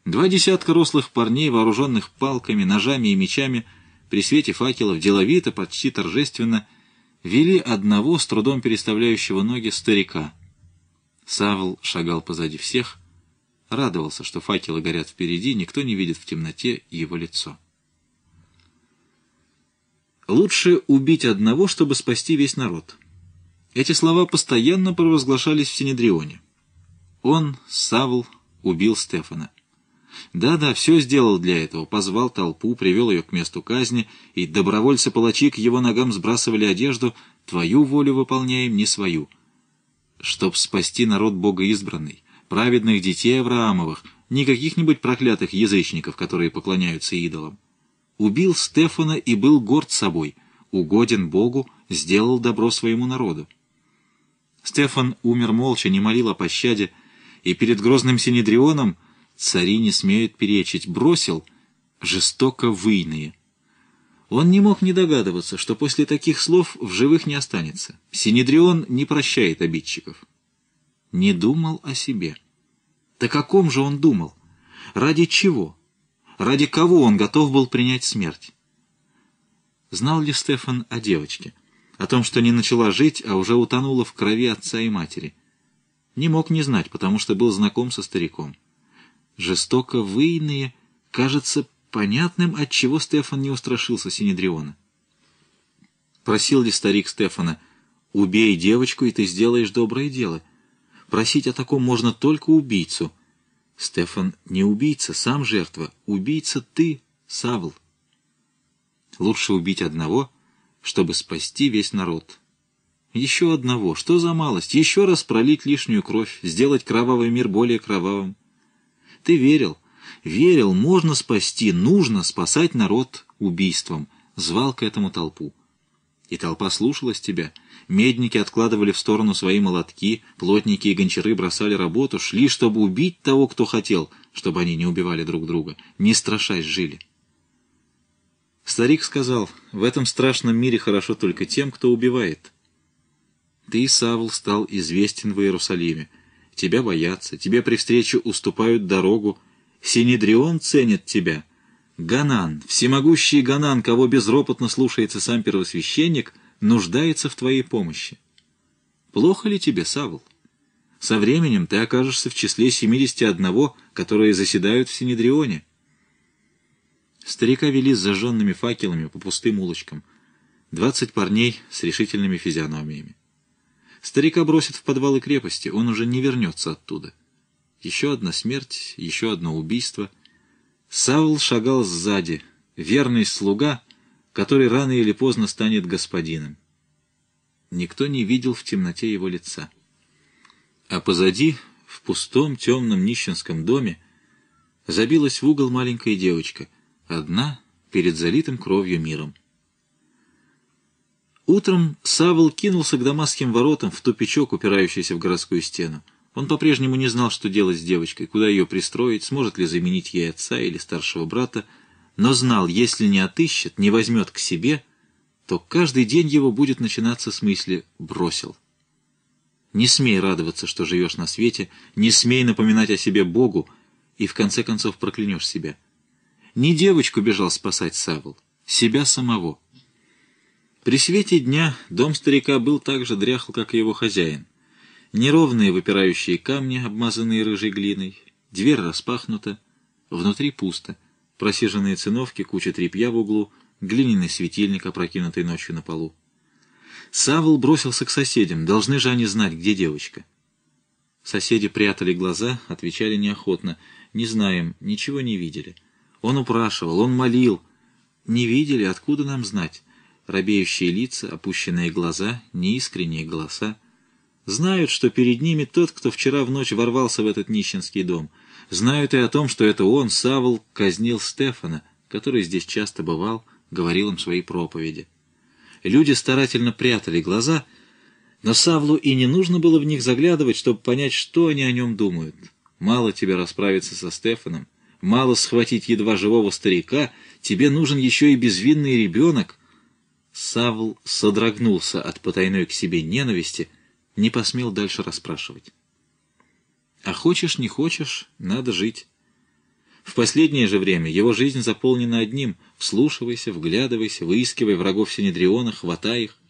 Два десятка рослых парней, вооруженных палками, ножами и мечами, при свете факелов, деловито, почти торжественно, вели одного, с трудом переставляющего ноги, старика. Савл шагал позади всех, радовался, что факелы горят впереди, никто не видит в темноте его лицо. «Лучше убить одного, чтобы спасти весь народ». Эти слова постоянно провозглашались в Синедрионе. Он, Савл, убил Стефана. Да-да, все сделал для этого, позвал толпу, привел ее к месту казни, и добровольцы-палачи к его ногам сбрасывали одежду: «Твою волю выполняем, не свою». Чтоб спасти народ богоизбранный, праведных детей Авраамовых, не каких-нибудь проклятых язычников, которые поклоняются идолам. Убил Стефана и был горд собой, угоден Богу, сделал добро своему народу. Стефан умер молча, не молил о пощаде, и перед грозным Синедрионом цари не смеют перечить, бросил жестоко выйные. Он не мог не догадываться, что после таких слов в живых не останется. Синедрион не прощает обидчиков. Не думал о себе. Да о ком же он думал? Ради чего? Ради кого он готов был принять смерть? Знал ли Стефан о девочке? О том, что не начала жить, а уже утонула в крови отца и матери? Не мог не знать, потому что был знаком со стариком. Жестоко выйные, кажется понятным, отчего Стефан не устрашился Синедриона. Просил ли старик Стефана: «Убей девочку, и ты сделаешь доброе дело»? Просить о таком можно только убийцу. Стефан не убийца, сам жертва. Убийца ты, Савл. Лучше убить одного, чтобы спасти весь народ. Еще одного, что за малость? Еще раз пролить лишнюю кровь, сделать кровавый мир более кровавым. Ты верил, можно спасти, нужно спасать народ убийством, звал к этому толпу. И толпа слушалась тебя. Медники откладывали в сторону свои молотки, плотники и гончары бросали работу, шли, чтобы убить того, кто хотел, чтобы они не убивали друг друга, не страшась жили. Старик сказал: «В этом страшном мире хорошо только тем, кто убивает». Ты, Савл, стал известен в Иерусалиме. Тебя боятся, тебе при встрече уступают дорогу. Синедрион ценит тебя. Ганан, всемогущий Ганан, кого безропотно слушается сам первосвященник, нуждается в твоей помощи. Плохо ли тебе, Савл? Со временем ты окажешься в числе 71, которые заседают в Синедрионе. Старика вели с зажженными факелами по пустым улочкам. 20 парней с решительными физиономиями. Старика бросят в подвалы крепости, он уже не вернется оттуда. Еще одна смерть, еще одно убийство. Савл шагал сзади, верный слуга, который рано или поздно станет господином. Никто не видел в темноте его лица. А позади, в пустом, темном нищенском доме, забилась в угол маленькая девочка, одна перед залитым кровью миром. Утром Савл кинулся к Дамасским воротам, в тупичок, упирающийся в городскую стену. Он по-прежнему не знал, что делать с девочкой, куда ее пристроить, сможет ли заменить ей отца или старшего брата, но знал, если не отыщет, не возьмет к себе, то каждый день его будет начинаться с мысли «бросил». Не смей радоваться, что живешь на свете, не смей напоминать о себе Богу, и в конце концов проклянешь себя. Не девочку бежал спасать Савл, себя самого. При свете дня дом старика был так же дряхл, как и его хозяин. Неровные выпирающие камни, обмазанные рыжей глиной, дверь распахнута, внутри пусто, просиженные циновки, куча тряпья в углу, глиняный светильник, опрокинутый ночью на полу. Савл бросился к соседям, должны же они знать, где девочка. Соседи прятали глаза, отвечали неохотно: «Не знаем, ничего не видели». Он упрашивал, он молил: «Не видели, откуда нам знать?» Робеющие лица, опущенные глаза, неискренние голоса. Знают, что перед ними тот, кто вчера в ночь ворвался в этот нищенский дом. Знают и о том, что это он, Савл, казнил Стефана, который здесь часто бывал, говорил им свои проповеди. Люди старательно прятали глаза, но Савлу и не нужно было в них заглядывать, чтобы понять, что они о нем думают. Мало тебе расправиться со Стефаном, мало схватить едва живого старика, тебе нужен еще и безвинный ребенок. Савл содрогнулся от потайной к себе ненависти, не посмел дальше расспрашивать. А хочешь, не хочешь, надо жить. В последнее же время его жизнь заполнена одним: вслушивайся, вглядывайся, выискивай врагов Синедриона, хватай их.